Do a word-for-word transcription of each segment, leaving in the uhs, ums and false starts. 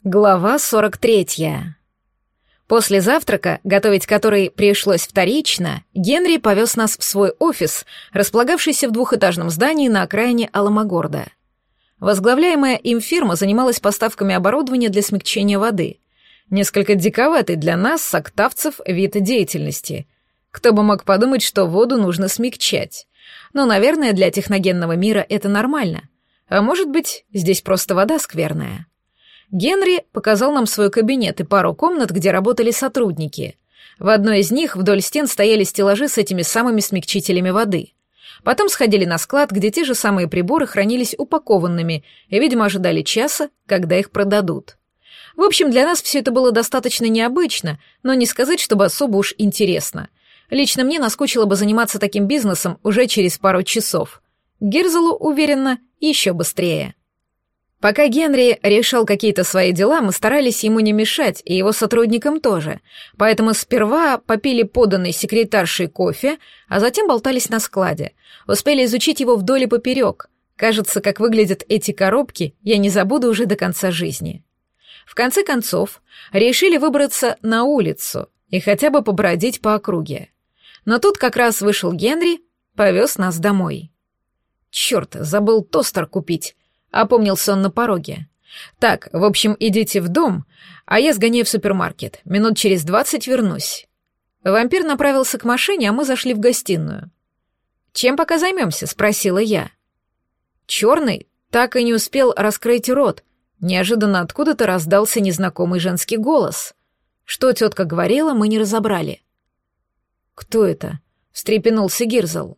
Глава сорок третья. После завтрака, готовить который пришлось вторично, Генри повез нас в свой офис, располагавшийся в двухэтажном здании на окраине Аламогорда. Возглавляемая им фирма занималась поставками оборудования для смягчения воды. Несколько диковатый для нас, соктавцев, вид деятельности. Кто бы мог подумать, что воду нужно смягчать. Но, наверное, для техногенного мира это нормально. А может быть, здесь просто вода скверная. Генри показал нам свой кабинет и пару комнат, где работали сотрудники. В одной из них вдоль стен стояли стеллажи с этими самыми смягчителями воды. Потом сходили на склад, где те же самые приборы хранились упакованными и, видимо, ожидали часа, когда их продадут. В общем, для нас все это было достаточно необычно, но не сказать, чтобы особо уж интересно. Лично мне наскучило бы заниматься таким бизнесом уже через пару часов. Гирзелу, уверенно, еще быстрее. Пока Генри решал какие-то свои дела, мы старались ему не мешать, и его сотрудникам тоже. Поэтому сперва попили поданный секретаршей кофе, а затем болтались на складе. Успели изучить его вдоль и поперек. Кажется, как выглядят эти коробки, я не забуду уже до конца жизни. В конце концов, решили выбраться на улицу и хотя бы побродить по округе. Но тут как раз вышел Генри, повез нас домой. Черт, забыл тостер купить. Опомнился он на пороге. «Так, в общем, идите в дом, а я сгоняю в супермаркет. Минут через двадцать вернусь». Вампир направился к машине, а мы зашли в гостиную. «Чем пока займемся?» — спросила я. Черный так и не успел раскрыть рот. Неожиданно откуда-то раздался незнакомый женский голос. Что тетка говорила, мы не разобрали. «Кто это?» — встрепенулся Гирзел.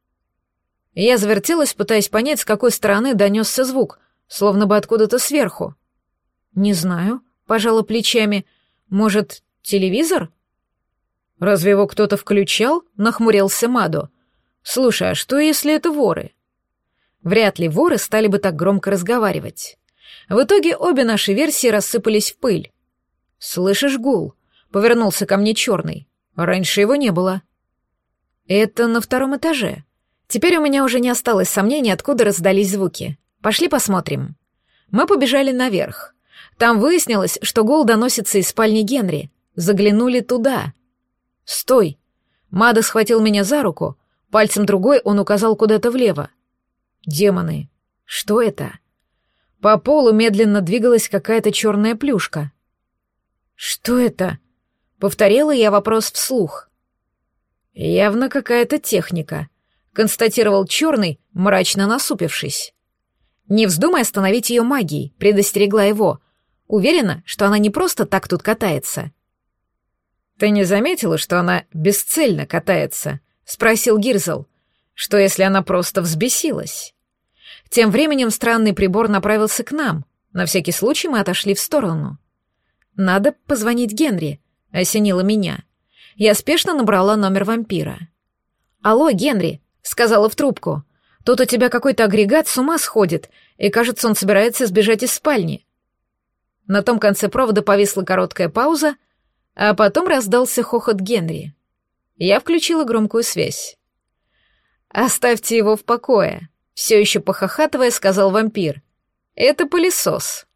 Я завертелась, пытаясь понять, с какой стороны донесся звук, словно бы откуда-то сверху. «Не знаю», — пожала плечами. «Может, телевизор?» «Разве его кто-то включал?» — нахмурился Мадо. «Слушай, а что, если это воры?» Вряд ли воры стали бы так громко разговаривать. В итоге обе наши версии рассыпались в пыль. «Слышишь гул?» — повернулся ко мне черный. «Раньше его не было». «Это на втором этаже». Теперь у меня уже не осталось сомнений, откуда раздались звуки. Пошли посмотрим. Мы побежали наверх. Там выяснилось, что гул доносится из спальни Генри. Заглянули туда. «Стой!» Мадо схватил меня за руку. Пальцем другой он указал куда-то влево. «Демоны! Что это?» По полу медленно двигалась какая-то черная плюшка. «Что это?» Повторила я вопрос вслух. «Явно какая-то техника», констатировал черный, мрачно насупившись. «Не вздумай остановить ее магией», — предостерегла его. «Уверена, что она не просто так тут катается». «Ты не заметила, что она бесцельно катается?» — спросил Гирзел. «Что, если она просто взбесилась?» Тем временем странный прибор направился к нам. На всякий случай мы отошли в сторону. «Надо позвонить Генри», — осенило меня. Я спешно набрала номер вампира. «Алло, Генри», — сказала в трубку. «Тут у тебя какой-то агрегат с ума сходит, и, кажется, он собирается сбежать из спальни». На том конце провода повисла короткая пауза, а потом раздался хохот Генри. Я включила громкую связь. «Оставьте его в покое», — все еще похохатывая, сказал вампир. «Это пылесос».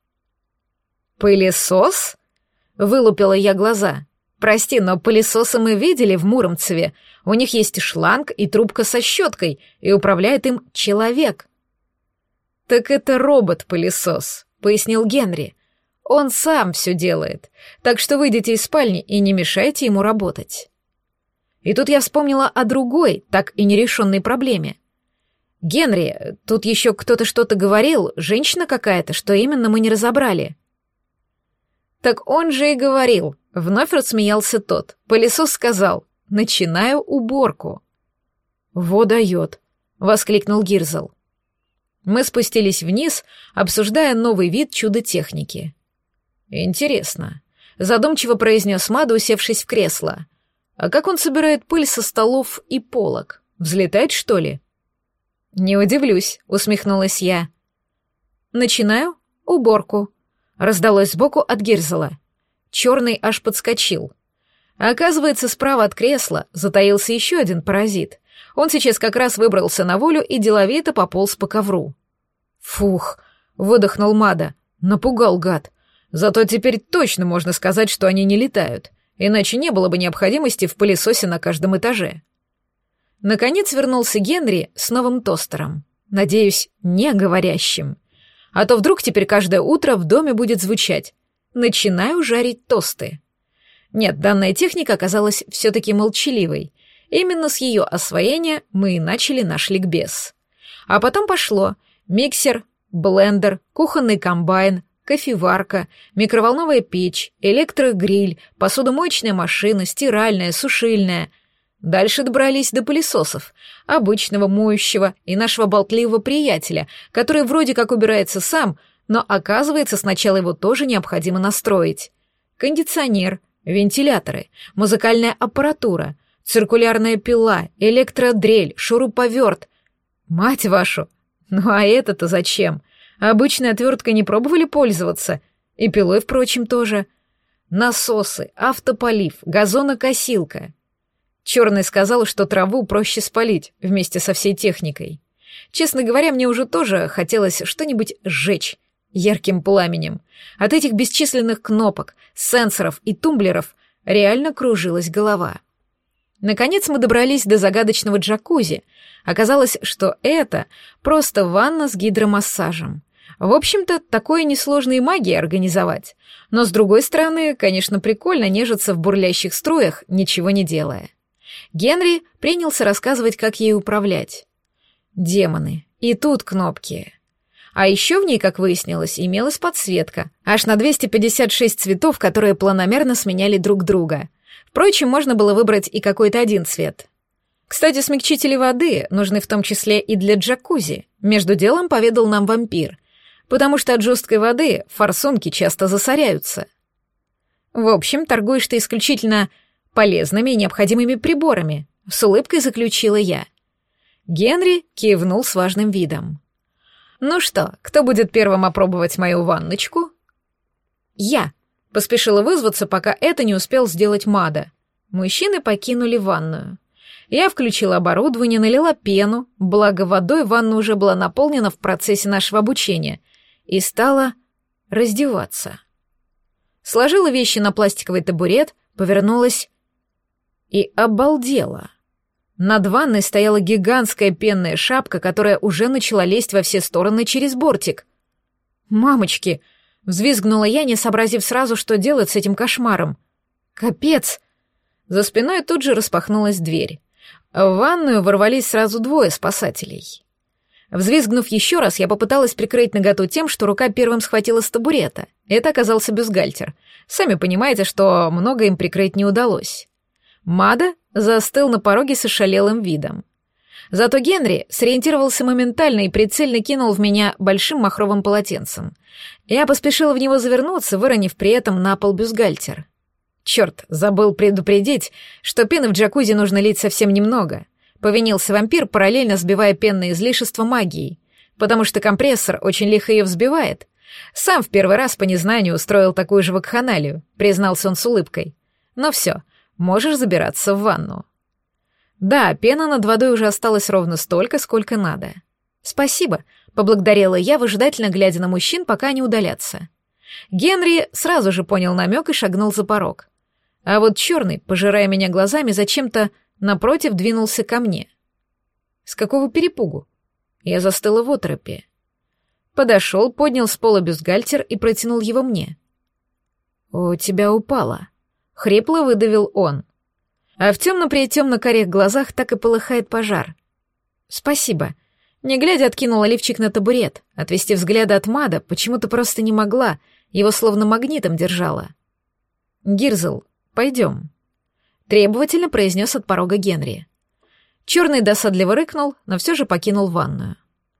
«Пылесос?» — вылупила я глаза. «Прости, но пылесосы мы видели в Муромцеве. У них есть шланг и трубка со щеткой, и управляет им человек». «Так это робот-пылесос», — пояснил Генри. «Он сам все делает, так что выйдите из спальни и не мешайте ему работать». И тут я вспомнила о другой, так и нерешенной проблеме. «Генри, тут еще кто-то что-то говорил, женщина какая-то, что именно мы не разобрали». «Так он же и говорил», — вновь рассмеялся тот. Пылесос сказал: «Начинаю уборку». «Во дает», — воскликнул Гирзел. Мы спустились вниз, обсуждая новый вид чудо-техники. «Интересно», — задумчиво произнес Мадо, усевшись в кресло. «А как он собирает пыль со столов и полок? Взлетает, что ли?» «Не удивлюсь», — усмехнулась я. «Начинаю уборку», — раздалось сбоку от Гирзела. Черный аж подскочил. А оказывается, справа от кресла затаился еще один паразит. Он сейчас как раз выбрался на волю и деловито пополз по ковру. «Фух», — выдохнул Мадо, — напугал гад. Зато теперь точно можно сказать, что они не летают, иначе не было бы необходимости в пылесосе на каждом этаже. Наконец вернулся Генри с новым тостером. Надеюсь, не говорящим. А то вдруг теперь каждое утро в доме будет звучать: «Начинаю жарить тосты». Нет, данная техника оказалась все-таки молчаливой. Именно с ее освоения мы и начали наш ликбез. А потом пошло миксер, блендер, кухонный комбайн, кофеварка, микроволновая печь, электрогриль, посудомоечная машина, стиральная, сушильная. Дальше добрались до пылесосов, обычного моющего и нашего болтливого приятеля, который вроде как убирается сам, но оказывается, сначала его тоже необходимо настроить. Кондиционер, вентиляторы, музыкальная аппаратура, циркулярная пила, электродрель, шуруповерт. Мать вашу! Ну а это-то зачем? Обычной отверткой не пробовали пользоваться? И пилой, впрочем, тоже. Насосы, автополив, газонокосилка. Черный сказал, что траву проще спалить вместе со всей техникой. Честно говоря, мне уже тоже хотелось что-нибудь сжечь ярким пламенем. От этих бесчисленных кнопок, сенсоров и тумблеров реально кружилась голова. Наконец мы добрались до загадочного джакузи. Оказалось, что это просто ванна с гидромассажем. В общем-то, такое несложно и магией организовать. Но, с другой стороны, конечно, прикольно нежиться в бурлящих струях, ничего не делая. Генри принялся рассказывать, как ей управлять. Демоны. И тут кнопки. А еще в ней, как выяснилось, имелась подсветка. Аж на двести пятьдесят шесть цветов, которые планомерно сменяли друг друга. Впрочем, можно было выбрать и какой-то один цвет. Кстати, смягчители воды нужны в том числе и для джакузи. Между делом поведал нам вампир. Потому что от жесткой воды форсунки часто засоряются. В общем, торгуешь ты исключительно полезными и необходимыми приборами, с улыбкой заключила я. Генри кивнул с важным видом. «Ну что, кто будет первым опробовать мою ванночку?» «Я», — поспешила вызваться, пока это не успел сделать Мада. Мужчины покинули ванную. Я включила оборудование, налила пену, благо водой ванна уже была наполнена в процессе нашего обучения, и стала раздеваться. Сложила вещи на пластиковый табурет, повернулась и обалдела. Над ванной стояла гигантская пенная шапка, которая уже начала лезть во все стороны через бортик. «Мамочки!» — взвизгнула я, не сообразив сразу, что делать с этим кошмаром. «Капец!» За спиной тут же распахнулась дверь. В ванную ворвались сразу двое спасателей. Взвизгнув еще раз, я попыталась прикрыть наготу тем, что рука первым схватила с табурета. Это оказался бюстгальтер. Сами понимаете, что много им прикрыть не удалось. Мада застыл на пороге с ошалелым видом. Зато Генри сориентировался моментально и прицельно кинул в меня большим махровым полотенцем. Я поспешила в него завернуться, выронив при этом на пол бюстгальтер. Черт, забыл предупредить, что пены в джакузи нужно лить совсем немного. Повинился вампир, параллельно сбивая пенное излишество магией, потому что компрессор очень лихо ее взбивает. Сам в первый раз по незнанию устроил такую же вакханалию, признался он с улыбкой. Но все, можешь забираться в ванну. Да, пена над водой уже осталось ровно столько, сколько надо. Спасибо, поблагодарила я, выжидательно глядя на мужчин, пока они удалятся. Генри сразу же понял намек и шагнул за порог. А вот черный, пожирая меня глазами, зачем-то напротив двинулся ко мне. С какого перепугу? Я застыла в оторопи. Подошел, поднял с пола бюстгальтер и протянул его мне. «У тебя упало», — хрипло выдавил он. А в темно-притемно-карих глазах так и полыхает пожар. «Спасибо». Не глядя, откинула лифчик на табурет. Отвести взгляда от Мада почему-то просто не могла, его словно магнитом держала. «Гирзл, пойдем», — требовательно произнес от порога Генри. Черный досадливо рыкнул, но все же покинул ванную.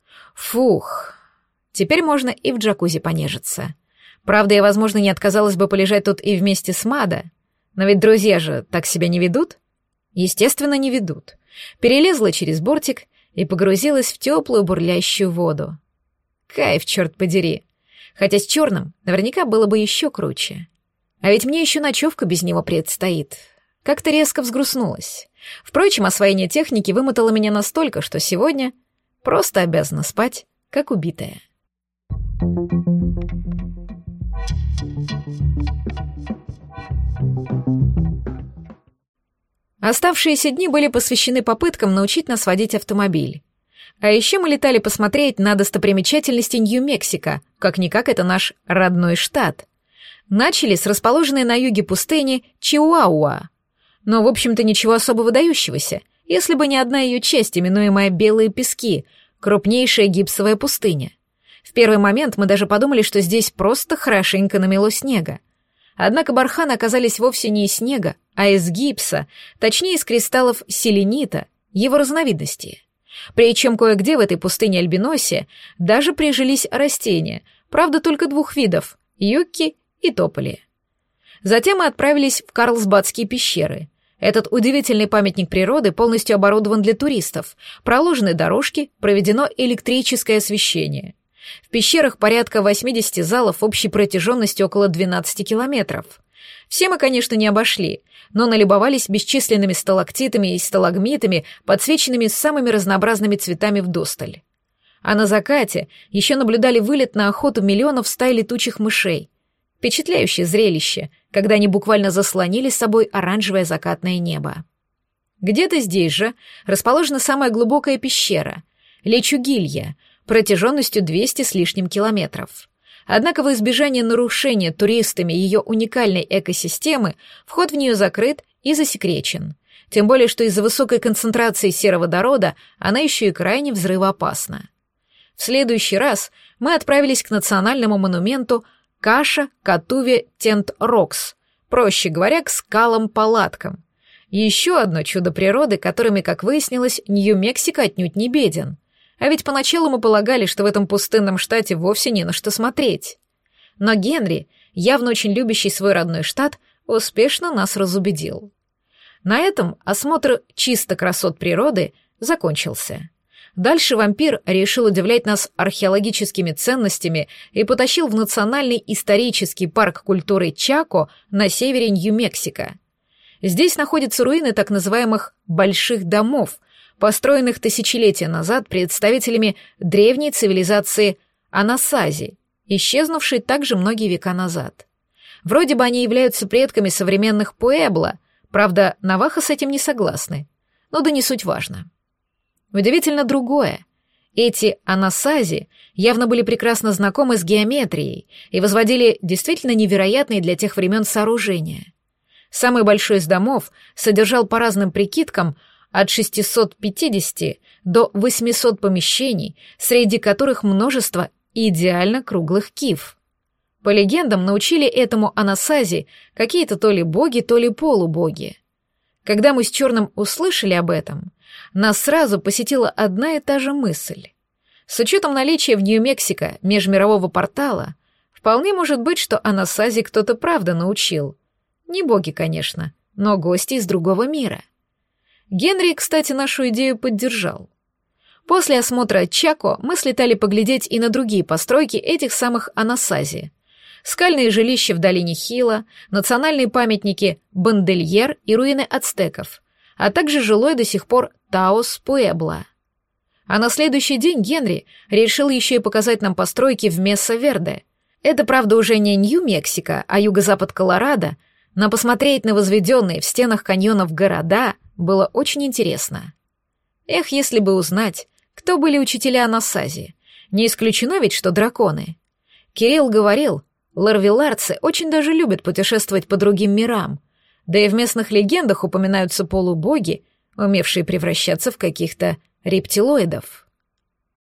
Фух, теперь можно и в джакузи понежиться. Правда, я, возможно, не отказалась бы полежать тут и вместе с Мада, но ведь друзья же так себя не ведут? Естественно, не ведут. Перелезла через бортик и погрузилась в теплую бурлящую воду. Кайф, черт подери. Хотя с черным наверняка было бы еще круче. А ведь мне еще ночевка без него предстоит. Как-то резко взгрустнулась. Впрочем, освоение техники вымотало меня настолько, что сегодня просто обязана спать, как убитая. Оставшиеся дни были посвящены попыткам научить нас водить автомобиль. А еще мы летали посмотреть на достопримечательности Нью-Мексико, как-никак это наш родной штат. Начали с расположенной на юге пустыни Чиуауа. Но, в общем-то, ничего особо выдающегося, если бы не одна ее часть, именуемая Белые пески, крупнейшая гипсовая пустыня. В первый момент мы даже подумали, что здесь просто хорошенько намело снега. Однако барханы оказались вовсе не из снега, а из гипса, точнее из кристаллов селенита, его разновидности. Причем кое-где в этой пустыне Альбиносе даже прижились растения, правда только двух видов — юкки и тополи. Затем мы отправились в Карлсбадские пещеры. Этот удивительный памятник природы полностью оборудован для туристов, проложены дорожки, проведено электрическое освещение. В пещерах порядка восемьдесят залов общей протяженностью около двенадцати километров. Все мы, конечно, не обошли, но налюбовались бесчисленными сталактитами и сталагмитами, подсвеченными самыми разнообразными цветами вдосталь. А на закате еще наблюдали вылет на охоту миллионов стай летучих мышей. Впечатляющее зрелище, когда они буквально заслонили с собой оранжевое закатное небо. Где-то здесь же расположена самая глубокая пещера — Лечугилья, протяженностью двести с лишним километров. Однако во избежание нарушения туристами ее уникальной экосистемы вход в нее закрыт и засекречен. Тем более, что из-за высокой концентрации сероводорода она еще и крайне взрывоопасна. В следующий раз мы отправились к национальному монументу Каша Катуве Тент Рокс, проще говоря, к скалам-палаткам. Еще одно чудо природы, которыми, как выяснилось, Нью-Мексико отнюдь не беден. А ведь поначалу мы полагали, что в этом пустынном штате вовсе не на что смотреть. Но Генри, явно очень любящий свой родной штат, успешно нас разубедил. На этом осмотр чисто красот природы закончился. Дальше вампир решил удивлять нас археологическими ценностями и потащил в Национальный исторический парк культуры Чако на севере Нью-Мексико. Здесь находятся руины так называемых «больших домов», построенных тысячелетия назад представителями древней цивилизации Анасази, исчезнувшей также многие века назад. Вроде бы они являются предками современных Пуэбло, правда, наваха с этим не согласны, но да не суть важно. Удивительно другое. Эти Анасази явно были прекрасно знакомы с геометрией и возводили действительно невероятные для тех времен сооружения. Самый большой из домов содержал по разным прикидкам от шестисот пятидесяти до восьмисот помещений, среди которых множество идеально круглых киф. По легендам, научили этому Анасази какие-то то ли боги, то ли полубоги. Когда мы с Черным услышали об этом, нас сразу посетила одна и та же мысль. С учетом наличия в Нью-Мексико межмирового портала, вполне может быть, что Анасази кто-то правда научил. Не боги, конечно, но гости из другого мира. Генри, кстати, нашу идею поддержал. После осмотра Чако мы слетали поглядеть и на другие постройки этих самых Анасази. Скальные жилища в долине Хила, национальные памятники Бандельер и руины ацтеков, а также жилой до сих пор Таос Пуэбло. А на следующий день Генри решил еще и показать нам постройки в Меса-Верде. Это, правда, уже не Нью-Мексико, а юго-запад Колорадо, но посмотреть на возведенные в стенах каньонов города было очень интересно. Эх, если бы узнать, кто были учителя Анасази. Не исключено ведь, что драконы. Кирилл говорил, ларвилларцы очень даже любят путешествовать по другим мирам, да и в местных легендах упоминаются полубоги, умевшие превращаться в каких-то рептилоидов.